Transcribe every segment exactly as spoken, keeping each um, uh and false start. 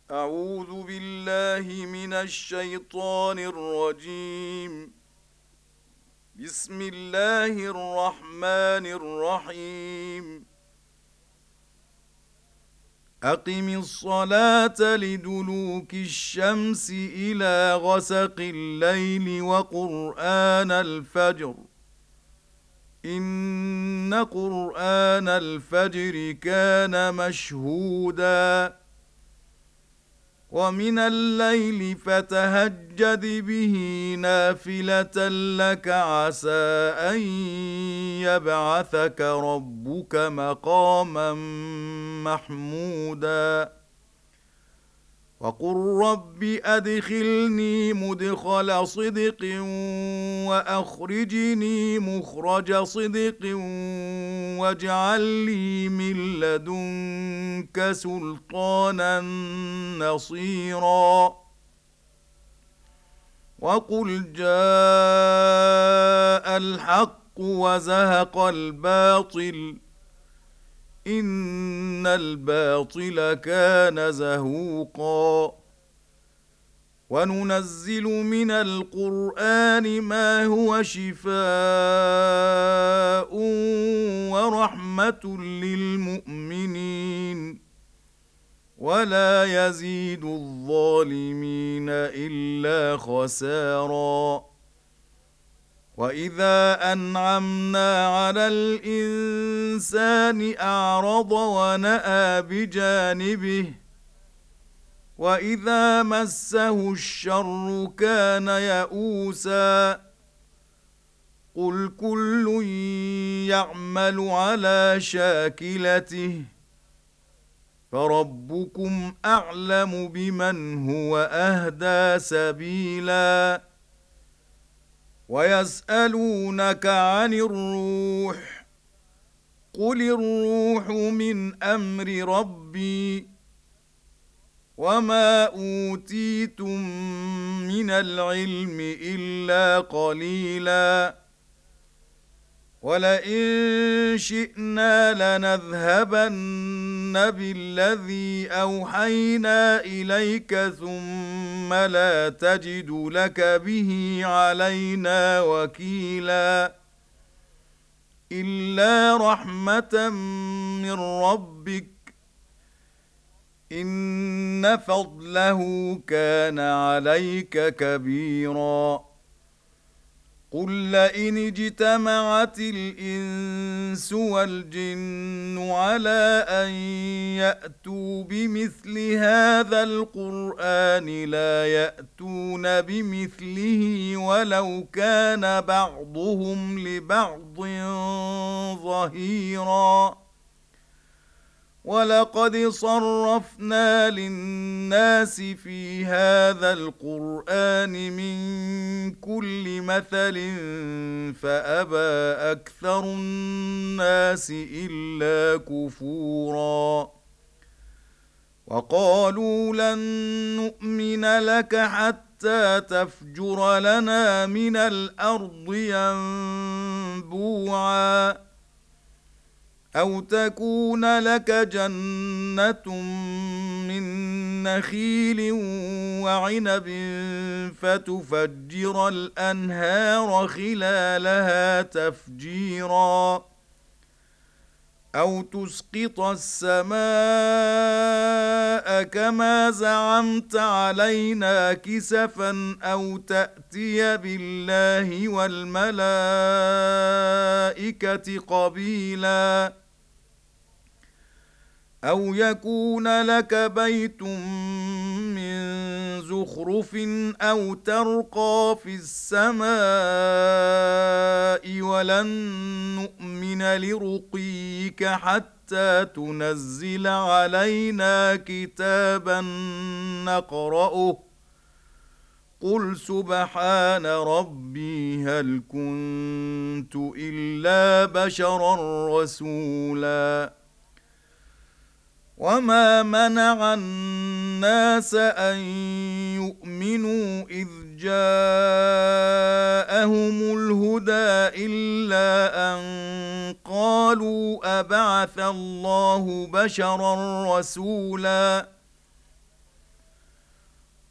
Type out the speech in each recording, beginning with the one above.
أعوذ بالله من الشيطان الرجيم. بسم الله الرحمن الرحيم. أقم الصلاة لدلوك الشمس إلى غسق الليل وقرآن الفجر إن قرآن الفجر كان مشهوداً ومن الليل فتهجد به نافلة لك عسى أن يبعثك ربك مقاما محمودا وقل رب أدخلني مدخل صدق وأخرجني مخرج صدق واجعل لي من لدنك سلطانا نصيرا وقل جاء الحق وزهق الباطل إن الباطل كان زهوقا وننزل من القرآن ما هو شفاء ورحمة للمؤمنين ولا يزيد الظالمين إلا خسارا وإذا أنعمنا على الإنسان أعرض ونأى بجانبه وإذا مسه الشر كان يئوسا قل كل يعمل على شاكلته فربكم أعلم بمن هو أهدى سبيلا ويسألونك عن الروح قل الروح من أمر ربي وما أوتيتم من العلم إلا قليلا ولئن شئنا لنذهبن بالذي أوحينا إليك ثم لا تجد لك به علينا وكيلا إلا رحمة من ربك إن فضله كان عليك كبيرا قل لئن اجتمعت الإنس والجن على أن يأتوا بمثل هذا القرآن لا يأتون بمثله ولو كان بعضهم لبعض ظهيرا ولقد صرفنا للناس في هذا القرآن من كل مثل فأبى أكثر الناس إلا كفورا وقالوا لن نؤمن لك حتى تفجر لنا من الأرض ينبوعا أو تكون لك جنة من نخيل وعنب فتفجر الأنهار خلالها تفجيرا أو تسقط السماء كما زعمت علينا كسفا أو تأتي بالله والملائكة قبيلا أو يكون لك بيت من زخرف أو ترقى في السماء ولن نؤمن لرقيك حتى تنزل علينا كتابا نقرأه قل سبحان ربي هل كنت إلا بشرا رسولا وما منع الناس أن يؤمنوا إذ جاءهم الهدى إلا أن قالوا أبعث. أبعث الله بشرا رسولا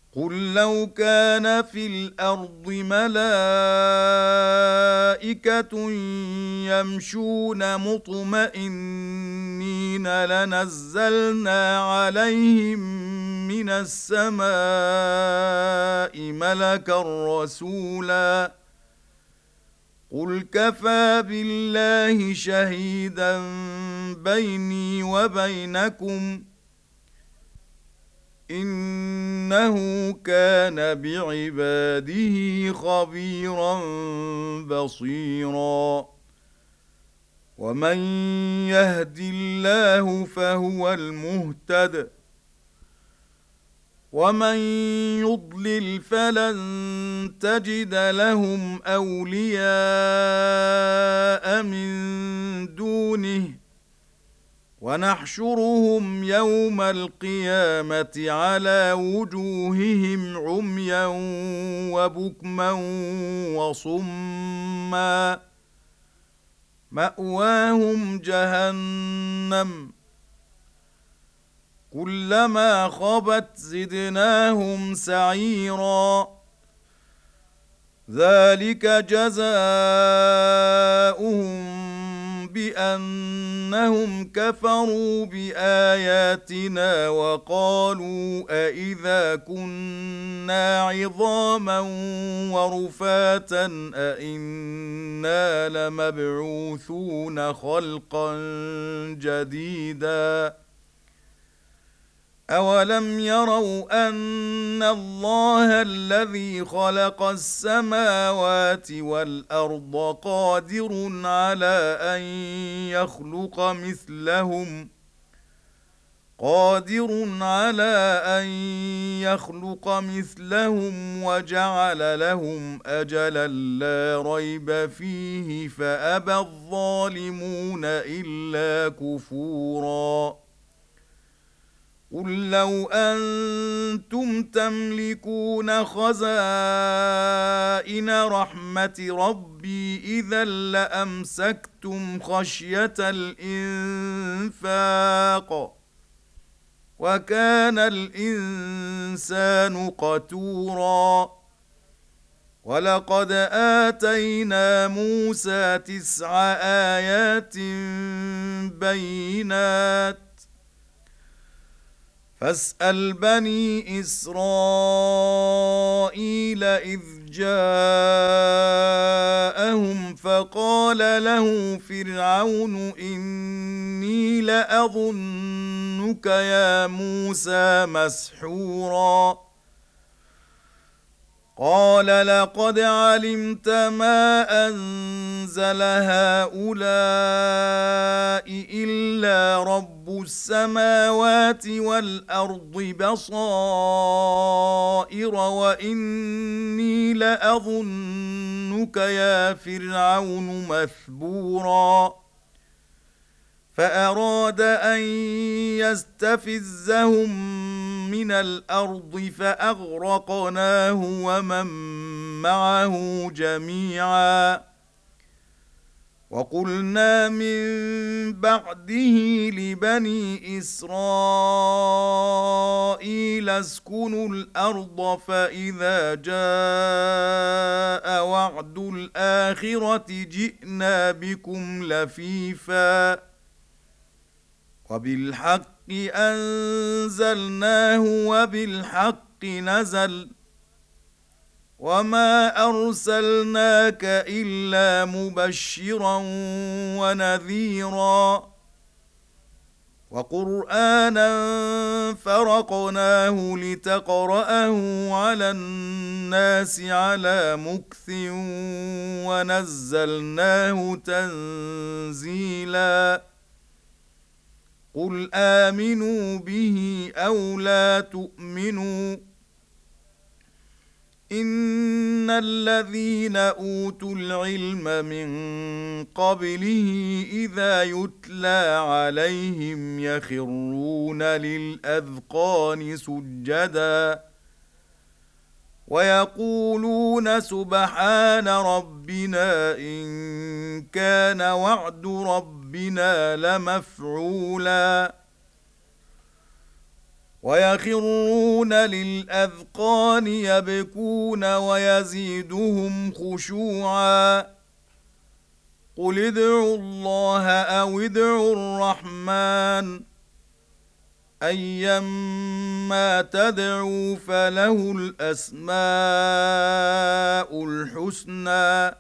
قل لو كان في الأرض ملائكة يمشون مطمئنين لنزلنا عليهم من السماء ملكا رسولا قل كفى بالله شهيدا بيني وبينكم إنه كان بعباده خبيرا بصيرا ومن يهد الله فهو المهتد ومن يضلل فلن تجد لهم أولياء من دونه ونحشرهم يوم القيامة على وجوههم عميا وبكما وصما مأواهم جهنم كلما خبت زدناهم سعيرا ذلك جزاؤهم بأنهم كفروا بآياتنا وقالوا أإذا كنا عظاما ورفاتا أإنا لمبعوثون خلقا جديدا أولم يروا أن الله الذي خلق السماوات والأرض قادر على أن يخلق مثلهم قادر على أن يخلق مثلهم وجعل لهم أجلا لا ريب فيه فأبى الظالمون إلا كفورا قل لو أنتم تملكون خزائن رحمة ربي إذا لأمسكتم خشية الإنفاق وكان الإنسان قتورا ولقد آتينا موسى تسع آيات بينات فاسأل بني إسرائيل إذ جاءهم فقال له فرعون إني لأظنك يا موسى مسحورا قال لقد علمت ما أنزل هؤلاء إلا رب السماوات والأرض بصائر وإني لأظنك يا فرعون مثبورا فأراد أن يستفزهم من الأرض فأغرقناه ومن معه جميعا وقلنا من بعده لبني إسرائيل اسكنوا الأرض فإذا جاء وعد الآخرة جئنا بكم لفيفا وبالحق أنزلناه وبالحق نزل وما أرسلناك إلا مبشرا ونذيرا وقرآنا فرقناه لتقرأه على الناس على مكث ونزلناه تنزيلا قل آمنوا به أو لا تؤمنوا إن الذين أوتوا العلم من قبله إذا يتلى عليهم يخرون للأذقان سجدا ويقولون سبحان ربنا إن كان وعد ربنا لمفعولا ويخرون للأذقان يبكون ويزيدهم خشوعا قل ادعوا الله أو ادعوا الرحمن أيما تدعوا فله الأسماء الحسنى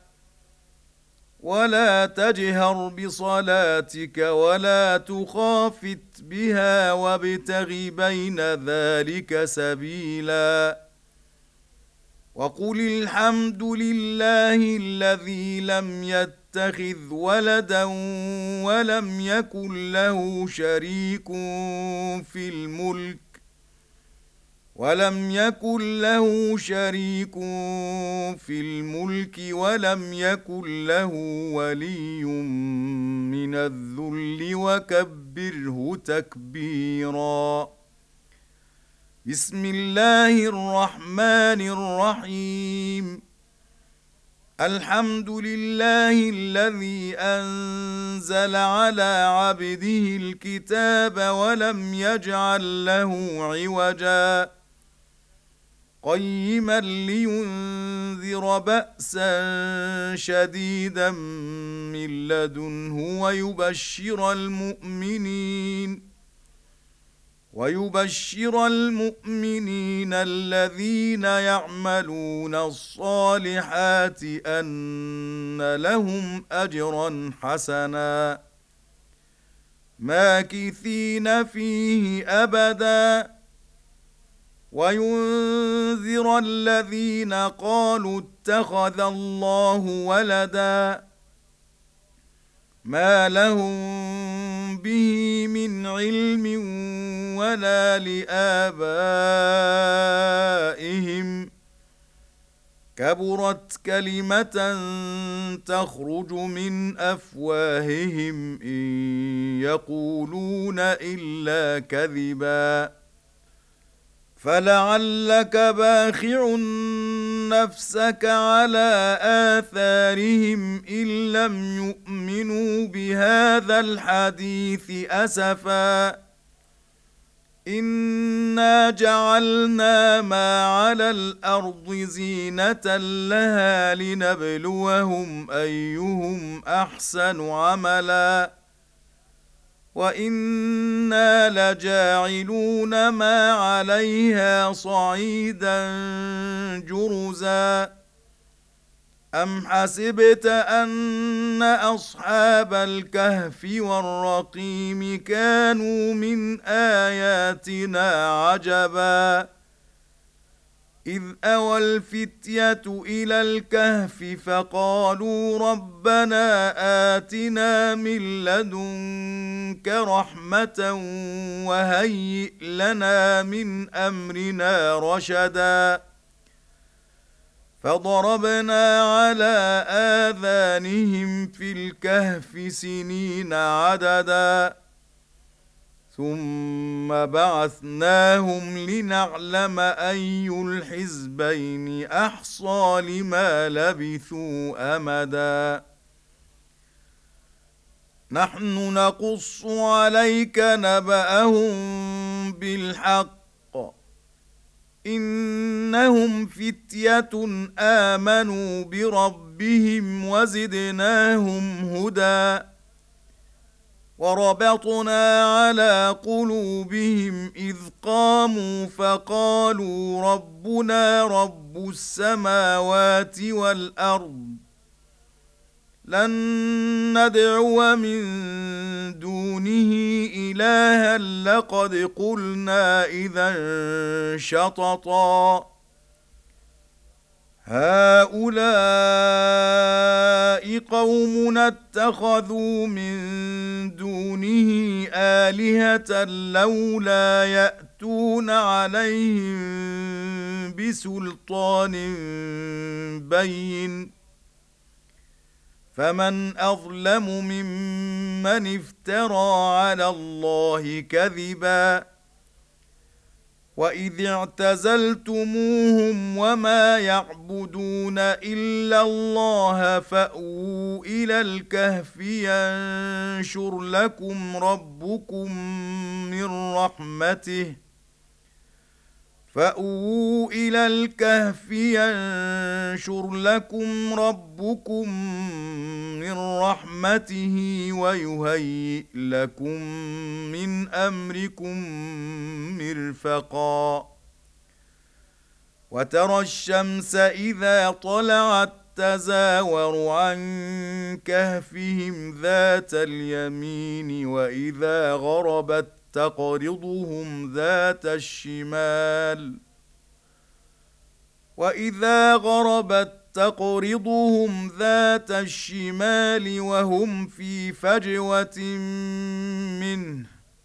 ولا تجهر بصلاتك ولا تخافت بها وابتغ بين ذلك سبيلا وقل الحمد لله الذي لم يتخذ ولدا ولم يكن له شريك في الملك ولم يكن له شريك في الملك ولم يكن له ولي من الذل وكبره تكبيرا. بسم الله الرحمن الرحيم. الحمد لله الذي أنزل على عبده الكتاب ولم يجعل له عوجا قيما لينذر بأسا شديدا من لدنه ويبشر المؤمنين ويبشر المؤمنين الذين يعملون الصالحات أن لهم أجرا حسنا ماكثين فيه أبدا وينذر الذين قالوا اتخذ الله ولدا ما لهم به من علم ولا لآبائهم كبرت كلمة تخرج من أفواههم إن يقولون إلا كذبا فلعلك باخع نفسك على آثارهم إن لم يؤمنوا بهذا الحديث أسفا إنا جعلنا ما على الأرض زينة لها لنبلوهم أيهم أحسن عملا وإنا لجاعلون ما عليها صعيدا جرزا أم حسبت أن أصحاب الكهف والرقيم كانوا من آياتنا عجبا إذ أوى الفتية إلى الكهف فقالوا ربنا آتنا من لدنك رحمة وهيئ لنا من أمرنا رشدا فضربنا على آذانهم في الكهف سنين عددا ثم بعثناهم لنعلم أي الحزبين أحصى لما لبثوا أمدا نحن نقص عليك نبأهم بالحق إنهم فتية آمنوا بربهم وزدناهم هدى وربطنا على قلوبهم إذ قاموا فقالوا ربنا رب السماوات والأرض لن ندعو من دونه إلها لقد قلنا إذا شططا هؤلاء قومنا اتخذوا من دونه آلهة لولا يأتون عليهم بسلطان بين فمن أظلم ممن افترى على الله كذبا وإذ اعتزلتموهم وما يعبدون إلا الله فأووا إلى الكهف ينشر لكم ربكم من رحمته فأووا إلى الكهف ينشر لكم ربكم من رحمته ويهيئ لكم من أمركم مرفقا وترى الشمس إذا طلعت تزاور عن كهفهم ذات اليمين وإذا غربت تقرضهم ذات الشمال وإذا غربت تقرضهم ذات الشمال وهم في فجوة منه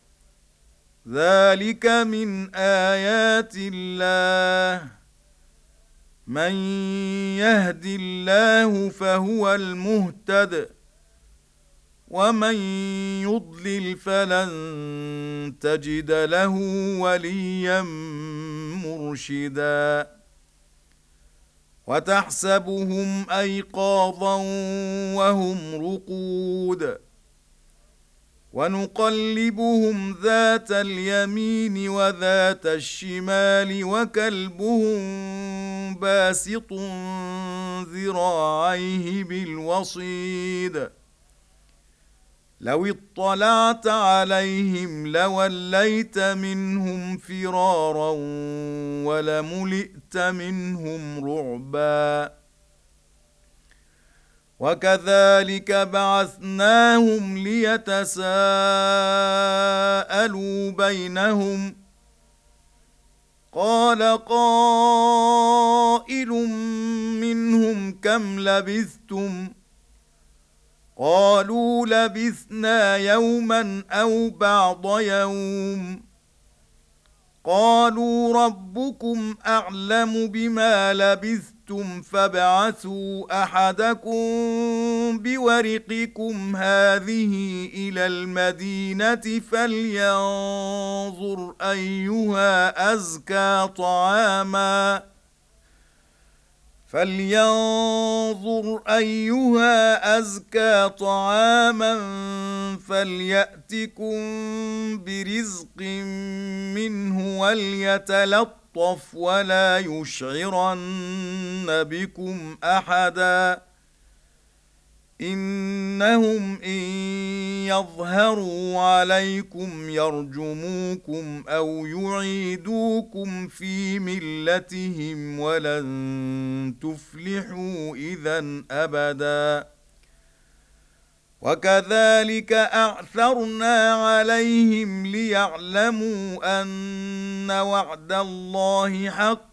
ذلك من آيات الله من يهد الله فهو المهتد ومن يضلل فلن تجد له وليا مرشدا وتحسبهم أيقاظا وهم رقود ونقلبهم ذات اليمين وذات الشمال وكلبهم باسط ذراعيه بالوصيد لو اطلعت عليهم لوليت منهم فرارا ولملئت منهم رعبا وكذلك بعثناهم ليتساءلوا بينهم قال قائل منهم كم لبثتم قالوا لبثنا يوما أو بعض يوم قالوا ربكم أعلم بما لبثتم فابعثوا أحدكم بورقكم هذه إلى المدينة فلينظر أيها أزكى طعاما فلينظر أيها أزكى طعاما فليأتكم برزق منه وليتلطف ولا يشعرن بكم أحدا إنهم إن يظهروا عليكم يرجموكم أو يعيدوكم في ملتهم ولن تفلحوا إذا أبدا وكذلك أعثرنا عليهم ليعلموا أن وعد الله حق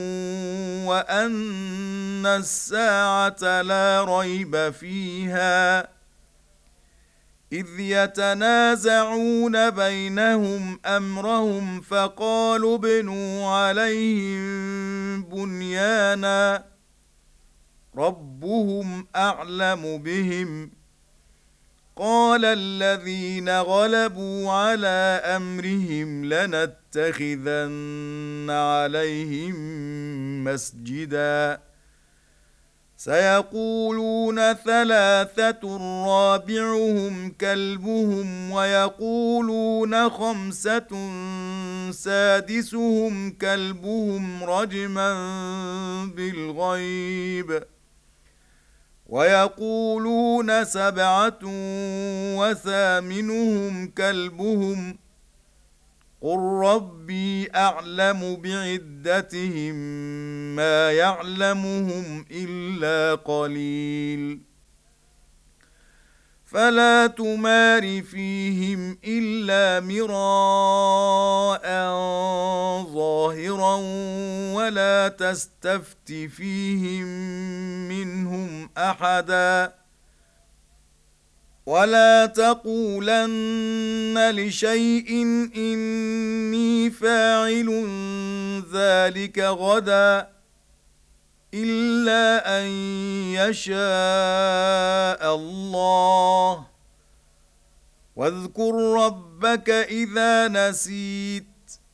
وأن الساعة لا ريب فيها إذ يتنازعون بينهم أمرهم فقالوا ابنوا عليهم بنيانا ربهم أعلم بهم قال الذين غلبوا على أمرهم لنتخذن عليهم مسجدا سيقولون ثلاثة رابعهم كلبهم ويقولون خمسة سادسهم كلبهم رجما بالغيب ويقولون سبعة وثامنهم كلبهم قل ربي أعلم بعدتهم ما يعلمهم إلا قليل فلا تمار فيهم إلا مراء ظاهرا ولا تستفت فيهم منهم أحدا ولا تقولن لشيء إني فاعل ذلك غدا إلا أن يشاء الله واذكر ربك إذا نسيت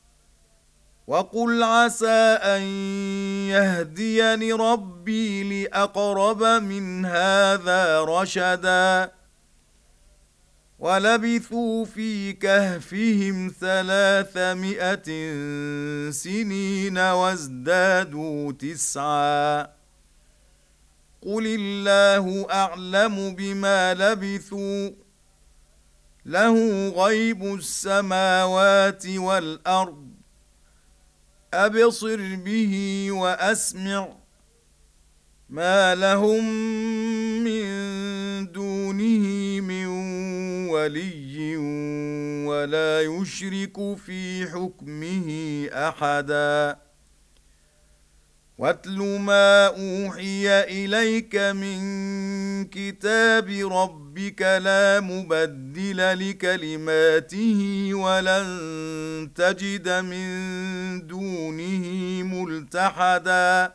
وقل عسى أن يهديني ربي لأقرب من هذا رشدا ولبثوا في كهفهم ثلاثمائة سنين وازدادوا تسعا قل الله أعلم بما لبثوا له غيب السماوات والأرض أبصر به وأسمع ما لهم من دونه من ولي ولا يشرك في حكمه أحدا واتل ما أوحي إليك من كتاب ربك لا مبدل لكلماته ولن تجد من دونه ملتحدا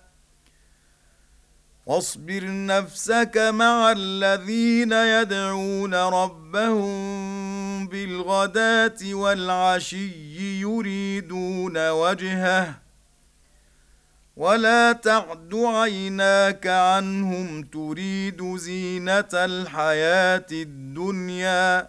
واصبر نفسك مع الذين يدعون ربهم بالغداة والعشي يريدون وجهه ولا تعد عيناك عنهم تريد زينة الحياة الدنيا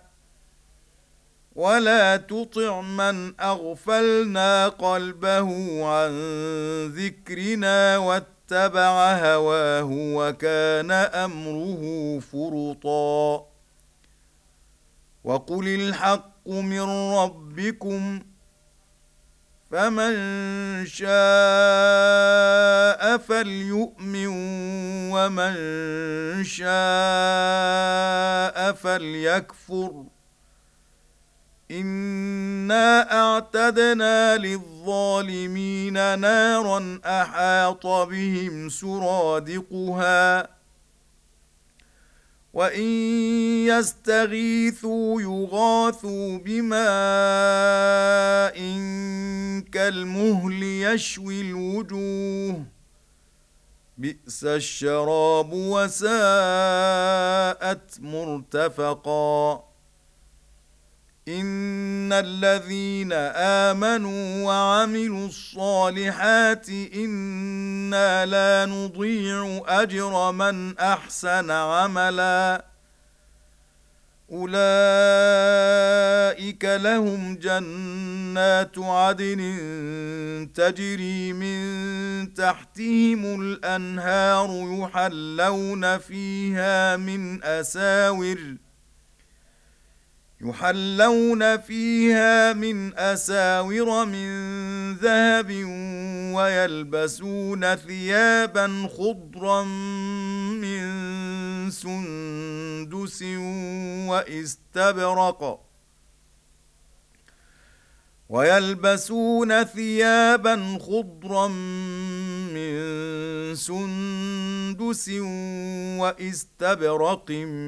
ولا تطع من أغفلنا قلبه عن ذكرنا واتبع هواه وكان أمره فرطا وقل الحق من ربكم فمن شاء فليؤمن ومن شاء فليكفر إنا أعتدنا للظالمين نارا أحاط بهم سرادقها وإن يستغيثوا يغاثوا بماء كالمهل يشوي الوجوه بئس الشراب وساءت مرتفقا إن الذين آمنوا وعملوا الصالحات إنا لا نضيع أجر من أحسن عملا أولئك لهم جنات عدن تجري من تحتهم الأنهار يحلون فيها من أساور يحلون فيها من أساور من ذهب ويلبسون ثيابا خضرا من سندس واستبرق ويلبسون ثيابا خضرا من سندس واستبرق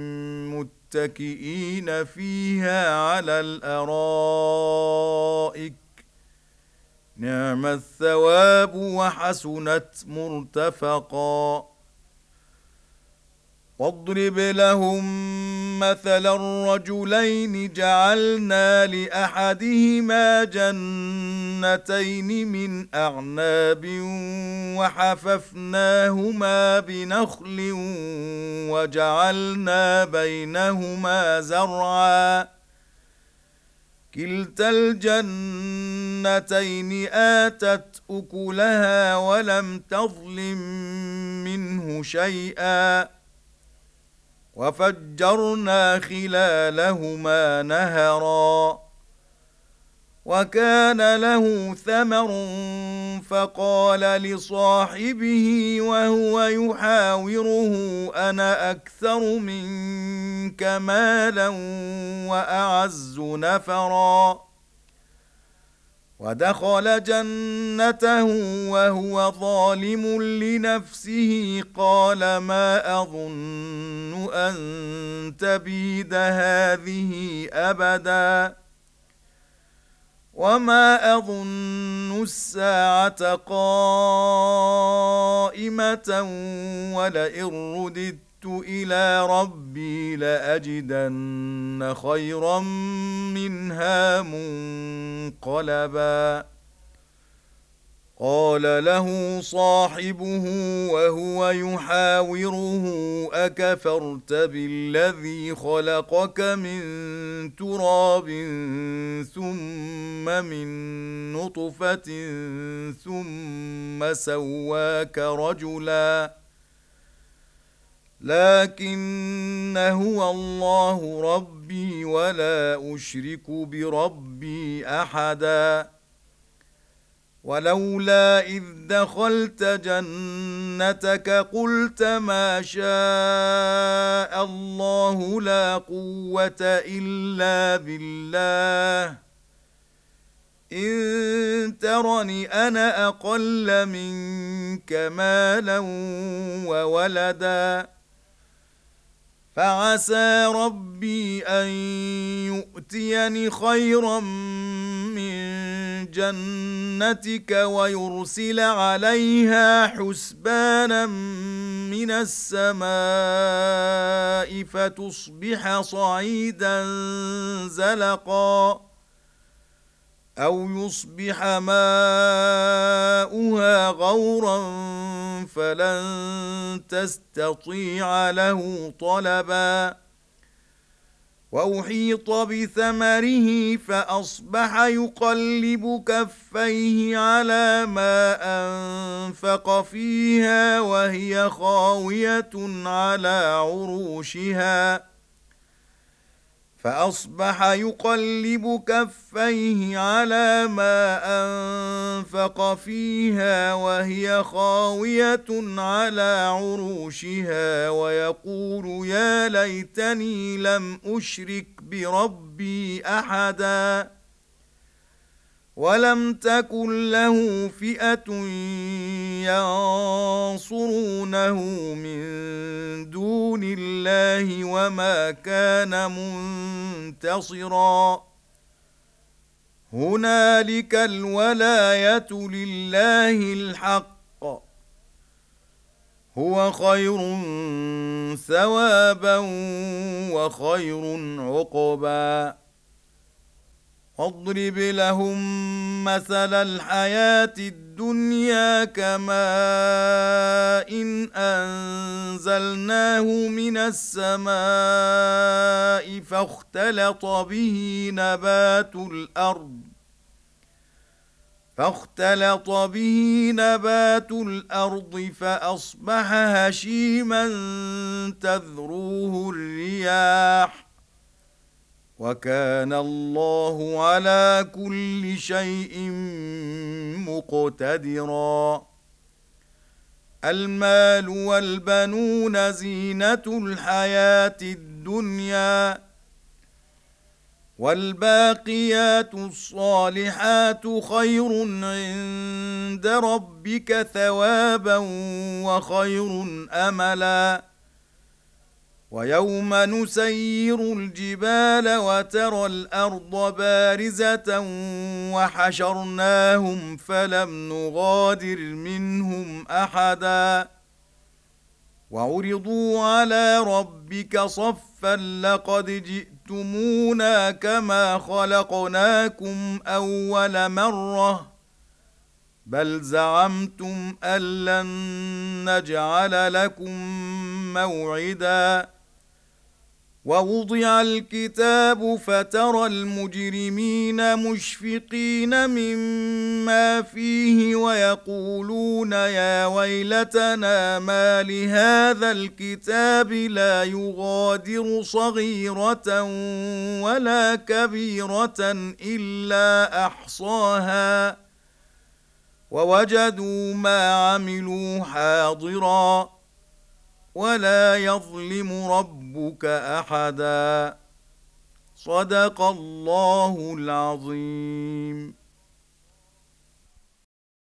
متكئين فيها على الأرائك نعم الثواب وحسنت مرتفقا واضرب لهم مثل الرجلين جعلنا لأحدهما جنتين من أعناب وحففناهما بنخل وجعلنا بينهما زرعا كلتا الجنتين آتت أكلها ولم تظلم منه شيئا وفجرنا خلالهما نهرا وكان له ثمر فقال لصاحبه وهو يحاوره أنا أكثر منك مالا وأعز نفرا ودخل جنته وهو ظالم لنفسه قال ما أظن أن تبيد هذه أبدا وما أظن الساعة قائمة ولئن رددت إلى ربي لأجدن خيرا منها منقلبا قال له صاحبه وهو يحاوره أكفرت بالذي خلقك من تراب ثم من نطفة ثم سواك رجلا لكن هو الله ربي ولا أشرك بربي أحدا ولولا إذ دخلت جنتك قلت ما شاء الله لا قوة إلا بالله إن ترني أنا أقل منك مالا وولدا فعسى ربي أن يؤتيني خيرا من جنتك ويرسل عليها حسبانا من السماء فتصبح صعيدا زلقا أو يصبح ماؤها غورا فلن تستطيع له طلبا وأحيط بثمره فأصبح يقلب كفيه على ما أنفق فيها وهي خاوية على عروشها فأصبح يقلب كفيه على ما أنفق فيها وهي خاوية على عروشها ويقول يا ليتني لم أشرك بربي أحدا ولم تكن له فئة ينصرونه من دون الله وما كان منتصرا هنالك الولاية لله الحق هو خير ثوابا وخير عقبا واضرب لهم مثل الحياة الدنيا كماء إن أنزلناه من السماء فاختلط به نبات الأرض فاختلط به نبات الأرض فأصبح هشيما تذروه الرياح وكان الله على كل شيء مقتدرا المال والبنون زينة الحياة الدنيا والباقيات الصالحات خير عند ربك ثوابا وخير أملا ويوم نسير الجبال وترى الأرض بارزة وحشرناهم فلم نغادر منهم أحدا وعرضوا على ربك صفا لقد جئتمونا كما خلقناكم أول مرة بل زعمتم أن لن نجعل لكم موعدا ووضع الكتاب فترى المجرمين مشفقين مما فيه ويقولون يا ويلتنا ما لهذا الكتاب لا يغادر صغيرة ولا كبيرة إلا أحصاها ووجدوا ما عملوا حاضرا ولا يظلم ربك أحدا صدق الله العظيم.